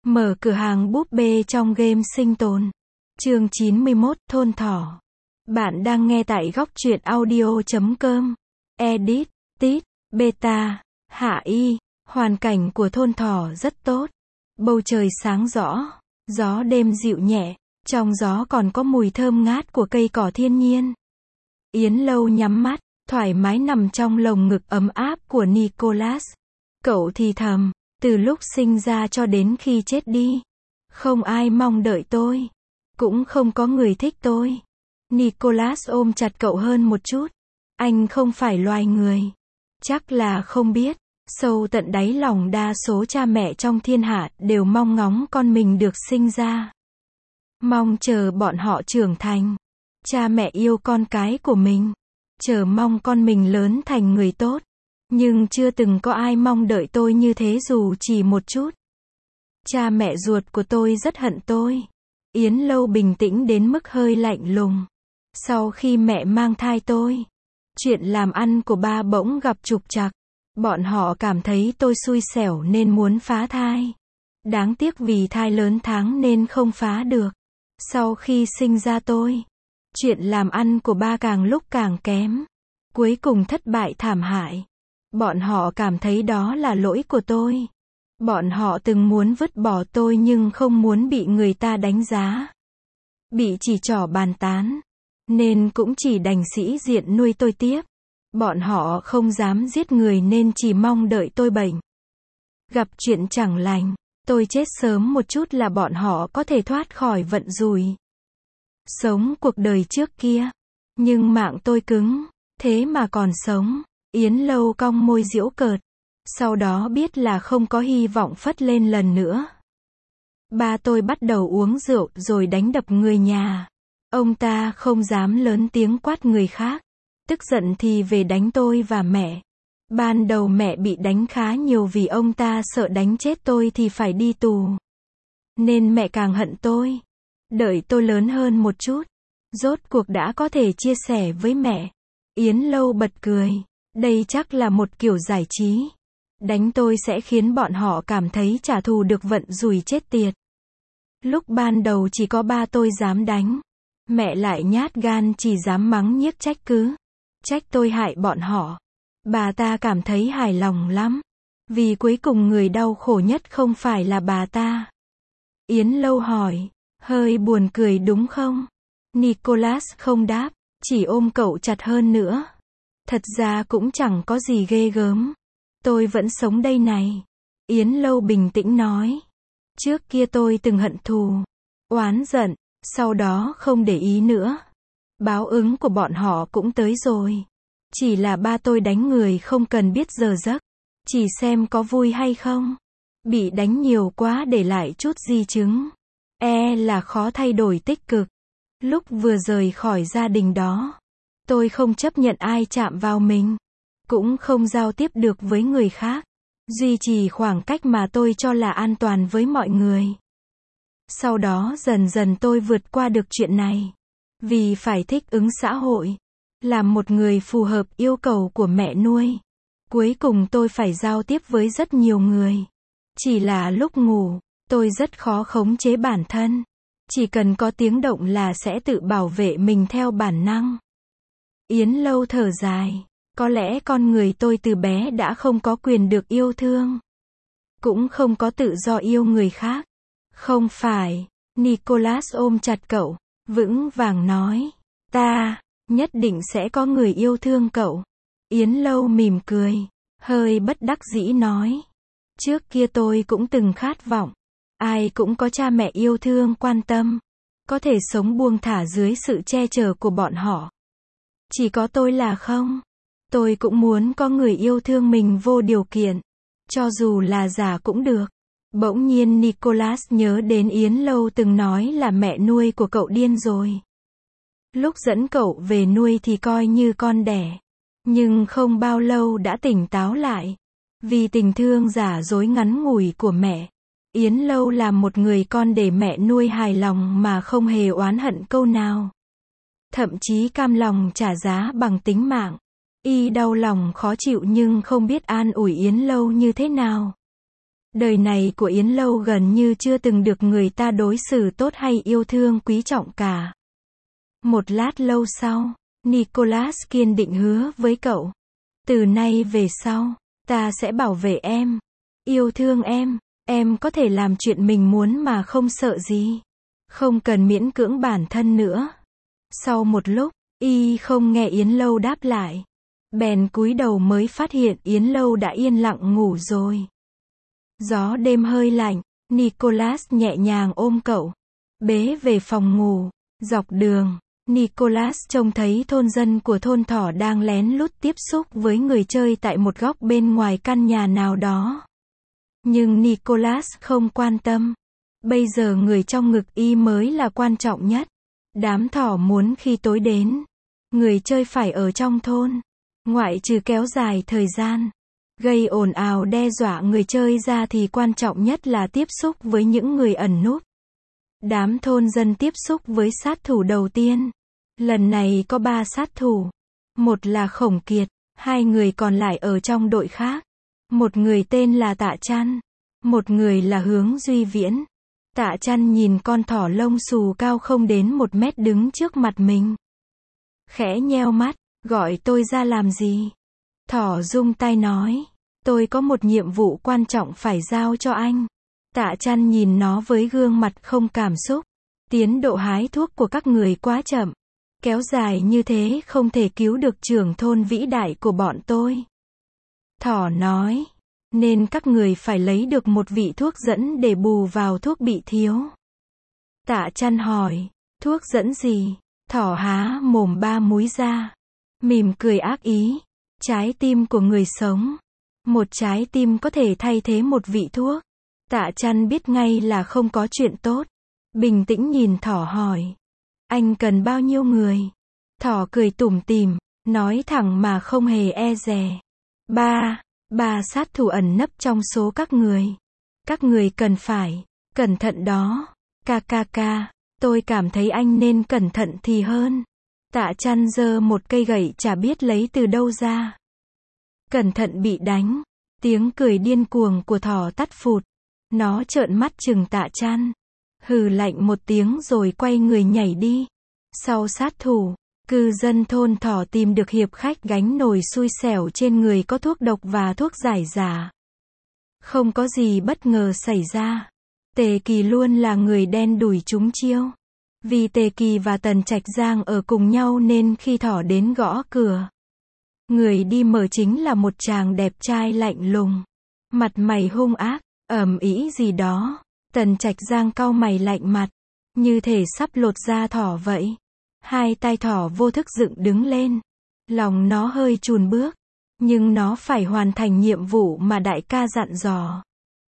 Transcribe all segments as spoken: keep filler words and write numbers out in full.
Mở cửa hàng búp bê trong game sinh tồn. Chương chín mươi mốt, thôn thỏ. Bạn đang nghe tại góc truyện audio chấm com. Edit, Tít, Beta, Hạ Y. Hoàn cảnh của thôn thỏ rất tốt. Bầu trời sáng rõ, gió đêm dịu nhẹ, trong gió còn có mùi thơm ngát của cây cỏ thiên nhiên. Yến Lâu nhắm mắt, thoải mái nằm trong lồng ngực ấm áp của Nicholas. Cậu thì thầm, từ lúc sinh ra cho đến khi chết đi, không ai mong đợi tôi, cũng không có người thích tôi. Nicholas ôm chặt cậu hơn một chút. Anh không phải loài người. Chắc là không biết, sâu tận đáy lòng đa số cha mẹ trong thiên hạ đều mong ngóng con mình được sinh ra. Mong chờ bọn họ trưởng thành. Cha mẹ yêu con cái của mình, chờ mong con mình lớn thành người tốt. Nhưng chưa từng có ai mong đợi tôi như thế dù chỉ một chút. Cha mẹ ruột của tôi rất hận tôi. Yến Lâu bình tĩnh đến mức hơi lạnh lùng. Sau khi mẹ mang thai tôi, chuyện làm ăn của ba bỗng gặp trục trặc. Bọn họ cảm thấy tôi xui xẻo nên muốn phá thai. Đáng tiếc vì thai lớn tháng nên không phá được. Sau khi sinh ra tôi, chuyện làm ăn của ba càng lúc càng kém. Cuối cùng thất bại thảm hại. Bọn họ cảm thấy đó là lỗi của tôi. Bọn họ từng muốn vứt bỏ tôi nhưng không muốn bị người ta đánh giá, bị chỉ trỏ bàn tán, nên cũng chỉ đành sĩ diện nuôi tôi tiếp. Bọn họ không dám giết người nên chỉ mong đợi tôi bệnh, gặp chuyện chẳng lành, tôi chết sớm một chút là bọn họ có thể thoát khỏi vận rủi, sống cuộc đời trước kia. Nhưng mạng tôi cứng, thế mà còn sống. Yến Lâu cong môi giễu cợt. Sau đó biết là không có hy vọng phất lên lần nữa. Ba tôi bắt đầu uống rượu rồi đánh đập người nhà. Ông ta không dám lớn tiếng quát người khác. Tức giận thì về đánh tôi và mẹ. Ban đầu mẹ bị đánh khá nhiều vì ông ta sợ đánh chết tôi thì phải đi tù. Nên mẹ càng hận tôi. Đợi tôi lớn hơn một chút, rốt cuộc đã có thể chia sẻ với mẹ. Yến Lâu bật cười. Đây chắc là một kiểu giải trí. Đánh tôi sẽ khiến bọn họ cảm thấy trả thù được vận rủi chết tiệt. Lúc ban đầu chỉ có ba tôi dám đánh. Mẹ lại nhát gan chỉ dám mắng nhiếc trách cứ. Trách tôi hại bọn họ. Bà ta cảm thấy hài lòng lắm. Vì cuối cùng người đau khổ nhất không phải là bà ta. Yến Lâu hỏi, hơi buồn cười đúng không? Nicholas không đáp, chỉ ôm cậu chặt hơn nữa. Thật ra cũng chẳng có gì ghê gớm. Tôi vẫn sống đây này. Yến Lâu bình tĩnh nói. Trước kia tôi từng hận thù, oán giận, sau đó không để ý nữa. Báo ứng của bọn họ cũng tới rồi. Chỉ là ba tôi đánh người không cần biết giờ giấc. Chỉ xem có vui hay không. Bị đánh nhiều quá để lại chút di chứng. E là khó thay đổi tích cực. Lúc vừa rời khỏi gia đình đó, tôi không chấp nhận ai chạm vào mình, cũng không giao tiếp được với người khác, duy trì khoảng cách mà tôi cho là an toàn với mọi người. Sau đó dần dần tôi vượt qua được chuyện này, vì phải thích ứng xã hội, làm một người phù hợp yêu cầu của mẹ nuôi. Cuối cùng tôi phải giao tiếp với rất nhiều người. Chỉ là lúc ngủ, tôi rất khó khống chế bản thân. Chỉ cần có tiếng động là sẽ tự bảo vệ mình theo bản năng. Yến Lâu thở dài. Có lẽ con người tôi từ bé đã không có quyền được yêu thương. Cũng không có tự do yêu người khác. Không phải. Nicholas ôm chặt cậu, vững vàng nói. Ta, nhất định sẽ có người yêu thương cậu. Yến Lâu mỉm cười, hơi bất đắc dĩ nói. Trước kia tôi cũng từng khát vọng. Ai cũng có cha mẹ yêu thương quan tâm. Có thể sống buông thả dưới sự che chở của bọn họ. Chỉ có tôi là không. Tôi cũng muốn có người yêu thương mình vô điều kiện. Cho dù là giả cũng được. Bỗng nhiên Nicholas nhớ đến Yến Lâu từng nói là mẹ nuôi của cậu điên rồi. Lúc dẫn cậu về nuôi thì coi như con đẻ. Nhưng không bao lâu đã tỉnh táo lại. Vì tình thương giả dối ngắn ngủi của mẹ. Yến Lâu là một người con để mẹ nuôi hài lòng mà không hề oán hận câu nào. Thậm chí cam lòng trả giá bằng tính mạng. Y đau lòng khó chịu nhưng không biết an ủi Yến Lâu như thế nào. Đời này của Yến Lâu gần như chưa từng được người ta đối xử tốt hay yêu thương quý trọng cả. Một lát lâu sau, Nicholas kiên định hứa với cậu. Từ nay về sau, ta sẽ bảo vệ em, yêu thương em, em có thể làm chuyện mình muốn mà không sợ gì. Không cần miễn cưỡng bản thân nữa. Sau một lúc, y không nghe Yến Lâu đáp lại. Bèn cúi đầu mới phát hiện Yến Lâu đã yên lặng ngủ rồi. Gió đêm hơi lạnh, Nicholas nhẹ nhàng ôm cậu, bế về phòng ngủ. Dọc đường, Nicholas trông thấy thôn dân của thôn Thỏ đang lén lút tiếp xúc với người chơi tại một góc bên ngoài căn nhà nào đó. Nhưng Nicholas không quan tâm. Bây giờ người trong ngực y mới là quan trọng nhất. Đám thỏ muốn khi tối đến, người chơi phải ở trong thôn. Ngoại trừ kéo dài thời gian, gây ồn ào đe dọa người chơi ra thì quan trọng nhất là tiếp xúc với những người ẩn núp. Đám thôn dân tiếp xúc với sát thủ đầu tiên. Lần này có ba sát thủ. Một là Khổng Kiệt, hai người còn lại ở trong đội khác. Một người tên là Tạ Chăn, một người là Hướng Duy Viễn. Tạ Chăn nhìn con thỏ lông xù cao không đến một mét đứng trước mặt mình. Khẽ nheo mắt, gọi tôi ra làm gì? Thỏ rung tay nói, tôi có một nhiệm vụ quan trọng phải giao cho anh. Tạ Chăn nhìn nó với gương mặt không cảm xúc. Tiến độ hái thuốc của các người quá chậm. Kéo dài như thế không thể cứu được trưởng thôn vĩ đại của bọn tôi. Thỏ nói, nên các người phải lấy được một vị thuốc dẫn để bù vào thuốc bị thiếu. Tạ Chăn hỏi, thuốc dẫn gì? Thỏ há mồm ba múi ra, mỉm cười ác ý. Trái tim của người sống. Một trái tim có thể thay thế một vị thuốc. Tạ Chăn biết ngay là không có chuyện tốt. Bình tĩnh nhìn thỏ hỏi, anh cần bao nhiêu người? Thỏ cười tủm tỉm, nói thẳng mà không hề e dè. Ba, ba sát thủ ẩn nấp trong số các người. Các người cần phải cẩn thận đó. Ca ca ca, tôi cảm thấy anh nên cẩn thận thì hơn. Tạ Chăn giơ một cây gậy chả biết lấy từ đâu ra. Cẩn thận bị đánh. Tiếng cười điên cuồng của thỏ tắt phụt. Nó trợn mắt chừng Tạ Chăn, hừ lạnh một tiếng rồi quay người nhảy đi. Sau sát thủ, cư dân thôn Thỏ tìm được hiệp khách gánh nồi xui xẻo trên người có thuốc độc và thuốc giải giả. Không có gì bất ngờ xảy ra. Tề Kỳ luôn là người đen đủi trúng chiêu. Vì Tề Kỳ và Tần Trạch Giang ở cùng nhau nên khi Thỏ đến gõ cửa, người đi mở chính là một chàng đẹp trai lạnh lùng, mặt mày hung ác, ầm ĩ gì đó. Tần Trạch Giang cau mày lạnh mặt, như thể sắp lột da Thỏ vậy. Hai tay Thỏ vô thức dựng đứng lên. Lòng nó hơi chùn bước. Nhưng nó phải hoàn thành nhiệm vụ mà đại ca dặn dò.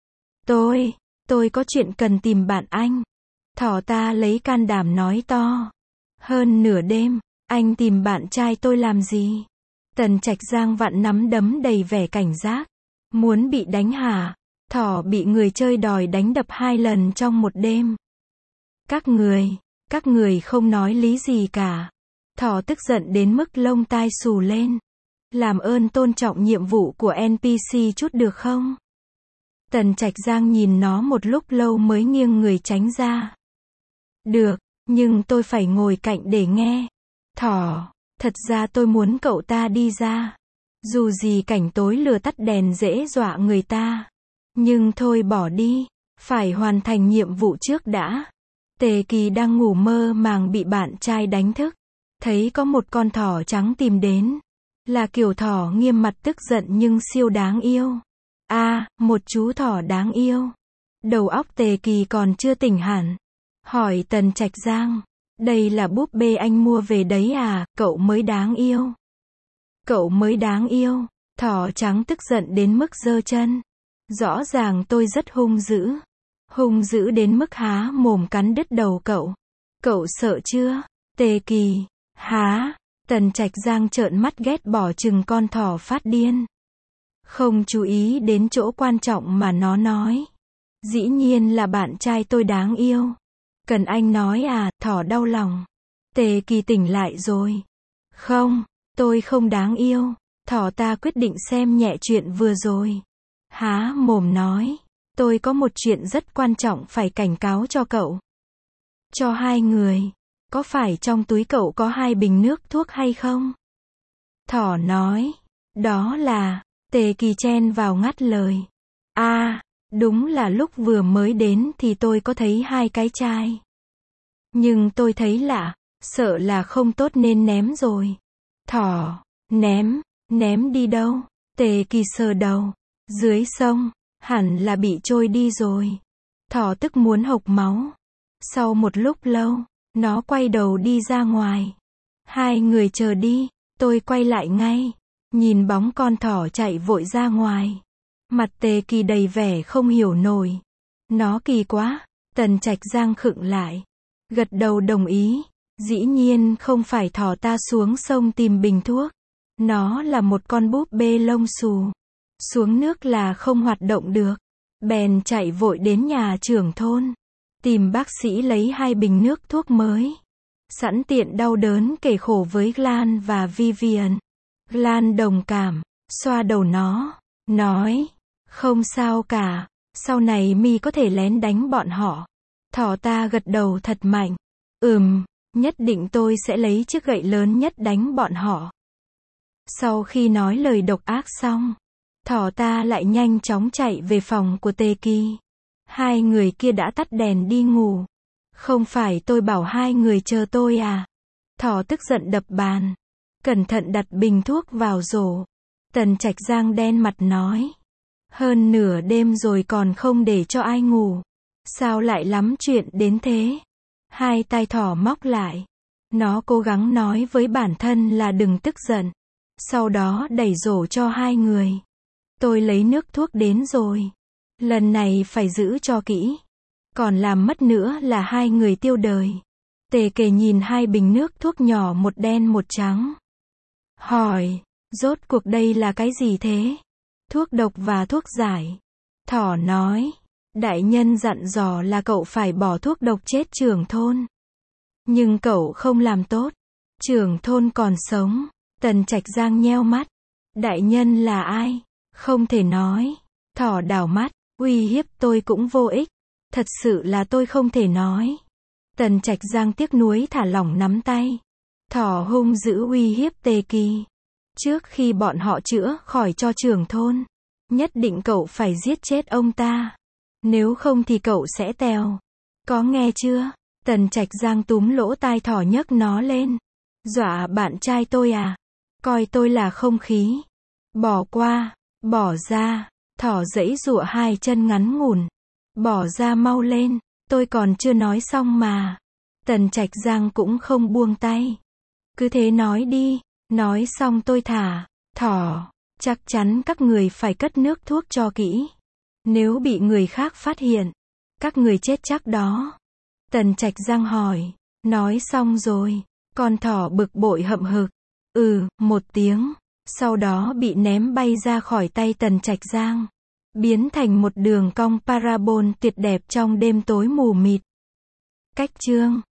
Tôi, tôi có chuyện cần tìm bạn anh. Thỏ ta lấy can đảm nói to. Hơn nửa đêm, anh tìm bạn trai tôi làm gì? Tần Trạch Giang vặn nắm đấm đầy vẻ cảnh giác. Muốn bị đánh hả? Thỏ bị người chơi đòi đánh đập hai lần trong một đêm. Các người, các người không nói lý gì cả. Thỏ tức giận đến mức lông tai xù lên. Làm ơn tôn trọng nhiệm vụ của en pê xê chút được không? Tần Trạch Giang nhìn nó một lúc lâu mới nghiêng người tránh ra. Được, nhưng tôi phải ngồi cạnh để nghe. Thỏ, thật ra tôi muốn cậu ta đi ra. Dù gì cảnh tối lửa tắt đèn dễ dọa người ta. Nhưng thôi bỏ đi, phải hoàn thành nhiệm vụ trước đã. Tề Kỳ đang ngủ mơ màng bị bạn trai đánh thức. Thấy có một con thỏ trắng tìm đến. Là kiểu thỏ nghiêm mặt tức giận nhưng siêu đáng yêu. A, à, một chú thỏ đáng yêu. Đầu óc Tề Kỳ còn chưa tỉnh hẳn. Hỏi Tần Trạch Giang, đây là búp bê anh mua về đấy à, cậu mới đáng yêu. Cậu mới đáng yêu. Thỏ trắng tức giận đến mức giơ chân. Rõ ràng tôi rất hung dữ. Hung dữ đến mức há mồm cắn đứt đầu cậu. Cậu sợ chưa? Tề Kỳ, há? Tần Trạch Giang trợn mắt ghét bỏ chừng con thỏ phát điên. Không chú ý đến chỗ quan trọng mà nó nói. Dĩ nhiên là bạn trai tôi đáng yêu. Cần anh nói à, thỏ đau lòng. Tề Kỳ tỉnh lại rồi. Không, tôi không đáng yêu. Thỏ ta quyết định xem nhẹ chuyện vừa rồi. Há mồm nói. tôi có một chuyện rất quan trọng phải cảnh cáo cho cậu. Cho hai người. Có phải trong túi cậu có hai bình nước thuốc hay không? Thỏ nói. Đó là, Tề Kỳ chen vào ngắt lời. À, đúng là lúc vừa mới đến thì tôi có thấy hai cái chai. Nhưng tôi thấy lạ, sợ là không tốt nên ném rồi. Thỏ, ném, ném đi đâu? Tề Kỳ sờ đầu. Dưới sông, hẳn là bị trôi đi rồi. Thỏ tức muốn hộc máu. Sau một lúc lâu, nó quay đầu đi ra ngoài. Hai người chờ đi, tôi quay lại ngay. Nhìn bóng con thỏ chạy vội ra ngoài. Mặt Tề Kỳ đầy vẻ không hiểu nổi. Nó kỳ quá. Tần Trạch Giang khựng lại. Gật đầu đồng ý. Dĩ nhiên không phải thỏ ta xuống sông tìm bình thuốc. Nó là một con búp bê lông xù. Xuống nước là không hoạt động được. Bèn chạy vội đến nhà trưởng thôn. Tìm bác sĩ lấy hai bình nước thuốc mới. Sẵn tiện đau đớn kể khổ với Glan và Vivian. Glan đồng cảm, xoa đầu nó, nói, không sao cả, sau này mi có thể lén đánh bọn họ. Thỏ ta gật đầu thật mạnh. Ừm, nhất định tôi sẽ lấy chiếc gậy lớn nhất đánh bọn họ. Sau khi nói lời độc ác xong, thỏ ta lại nhanh chóng chạy về phòng của Tề Kỳ. Hai người kia đã tắt đèn đi ngủ. Không phải tôi bảo hai người chờ tôi à? Thỏ tức giận đập bàn. Cẩn thận đặt bình thuốc vào rổ. Tần Trạch Giang đen mặt nói. Hơn nửa đêm rồi còn không để cho ai ngủ. Sao lại lắm chuyện đến thế? Hai tai thỏ móc lại. Nó cố gắng nói với bản thân là đừng tức giận. Sau đó đẩy rổ cho hai người. Tôi lấy nước thuốc đến rồi. Lần này phải giữ cho kỹ. Còn làm mất nữa là hai người tiêu đời. Tề Kề nhìn hai bình nước thuốc nhỏ một đen một trắng. Hỏi, rốt cuộc đây là cái gì thế? Thuốc độc và thuốc giải. Thỏ nói, đại nhân dặn dò là cậu phải bỏ thuốc độc chết trưởng thôn. Nhưng cậu không làm tốt. Trưởng thôn còn sống. Tần Trạch Giang nheo mắt. Đại nhân là ai? Không thể nói. Thỏ đảo mắt, uy hiếp tôi cũng vô ích. Thật sự là tôi không thể nói. Tần Trạch Giang tiếc nuối thả lỏng nắm tay. Thỏ hung dữ uy hiếp Tề Kỳ. Trước khi bọn họ chữa khỏi cho trưởng thôn, nhất định cậu phải giết chết ông ta. Nếu không thì cậu sẽ tèo. Có nghe chưa? Tần Trạch Giang túm lỗ tai thỏ nhấc nó lên. Dọa bạn trai tôi à? Coi tôi là không khí. Bỏ qua, bỏ ra. Thỏ giãy giụa hai chân ngắn ngủn. Bỏ ra mau lên, tôi còn chưa nói xong mà. Tần Trạch Giang cũng không buông tay. Cứ thế nói đi, nói xong tôi thả. Thỏ, chắc chắn các người phải cất nước thuốc cho kỹ. Nếu bị người khác phát hiện, các người chết chắc đó. Tần Trạch Giang hỏi. Nói xong rồi, con thỏ bực bội hậm hực. Ừ, một tiếng. Sau đó bị ném bay ra khỏi tay Tần Trạch Giang. Biến thành một đường cong parabol tuyệt đẹp trong đêm tối mù mịt. Cách chương